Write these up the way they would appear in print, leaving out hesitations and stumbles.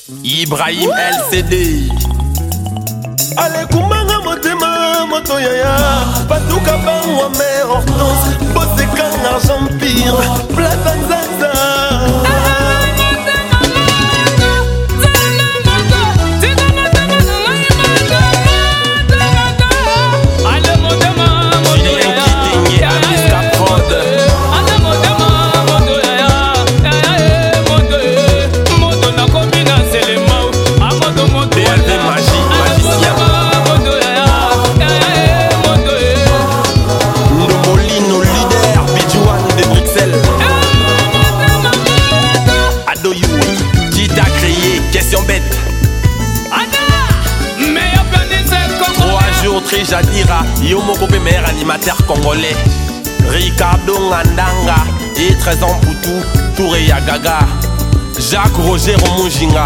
Ibrahim LCD. Ale kumanga motema moto yaya Patuka bangwa mère Hortense Bosekang argent pire Plata nzanza Jadira, Yomo Kopé, meilleur animateur congolais. Ricardo Ngandanga et 13 ans Poutou, Touré Yagaga. Jacques Roger Romojinga.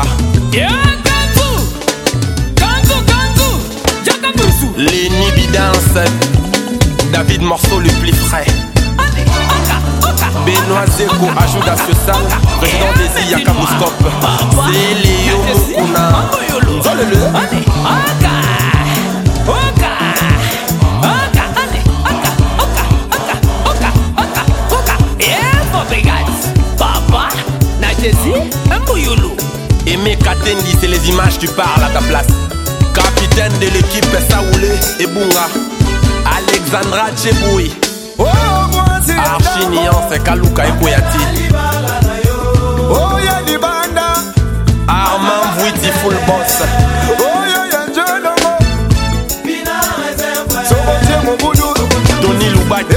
Lenny Bidance, David Morceau le plus frais. Benoît Zeko ajoute à ce salle, président des Yakamouscope. C'est Léo Mokuna. Aimé Katendi, c'est les images tu parles à ta place. Capitaine de l'équipe Saoulé et Bunga. Alexandra Tcheboui. Archinian, c'est Kaluka et Koyati. Armand Vouiti full boss. Tony Loubaki.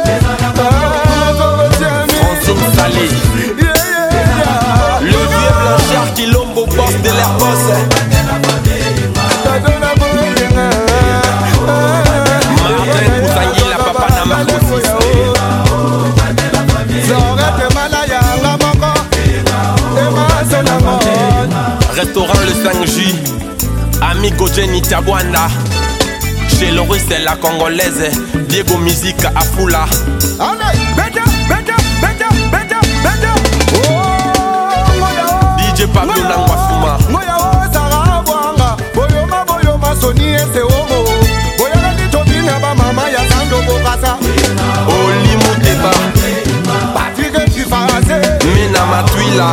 Francine Salé. Le vieux Blanchard Kilombo, boss de l'air boss. Martin Kousangui, la papa Namako. Restaurant le 5 juillet. Amigo Jenny Tabwanda. Chez Loris c'est la congolaise. Diego Musique à Fula. DJ Pablo Nangwafuma. Oli Mouteba. Mena Matuila.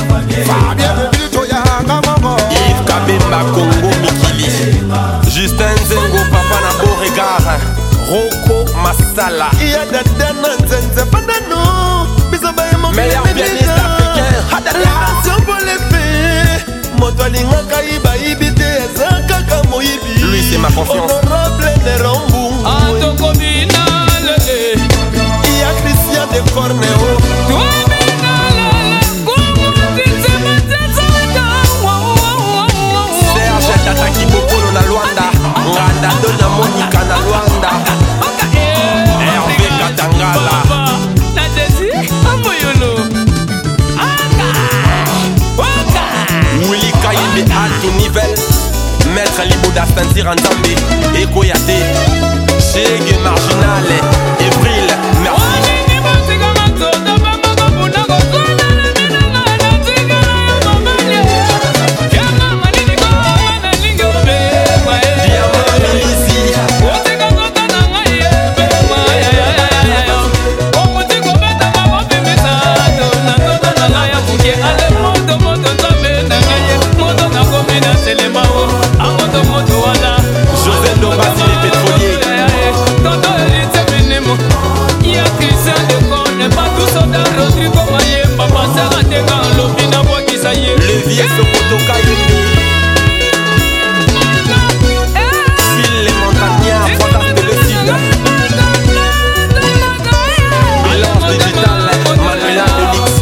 Yves Kabemba Congo Mikili. Justin Zengo Papa na Beauregard. Roko Masala. Meilleur pianiste africain. Lui c'est ma confiance. Il y a Christian de Corneo. Serge Tataki Bokolo na Luanda. Nganda Dona Monica na Luanda. Hervé Katangala. Willy Kaïmbe à tout niveau. Maître Liboda Stanzir Nzambe et Koyate. Chege Marginal Evril, merci. José Dobasi les pétroliers. Le vieux Sokoto Kayembe. Phil les montagnards, fantasme de le sud. Mélange digital, Manuela Delix.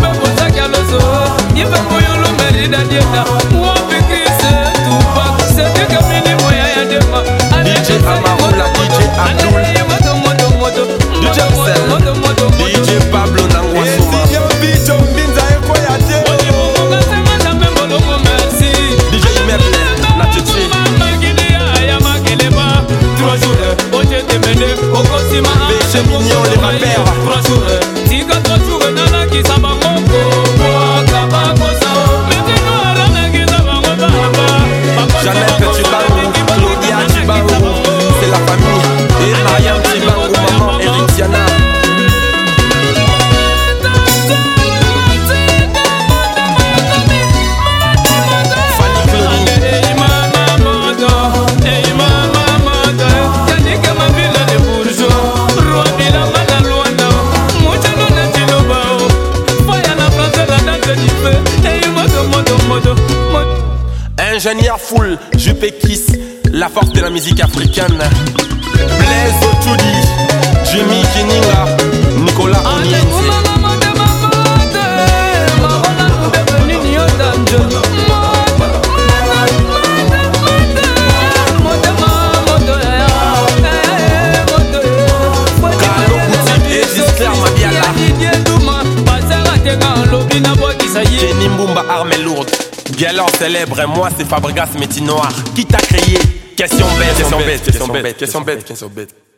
DJ Amaroula, DJ Abdul, DJ Marcel, DJ Pablo Nangwasuma, DJ Immeuble, la Tchétché. Péché mignon les rappeurs. Ingénieur full, Jupe Kiss, la force de la musique africaine. Blaise Otudi, Jimmy Kininga, Nicolas Onienze. Jenny Mbumba, arme lourde. Galant célèbre, moi c'est Fabregas Métis Noir. Qui t'a créé? Question bête, question bête, question bête, question bête, question bête.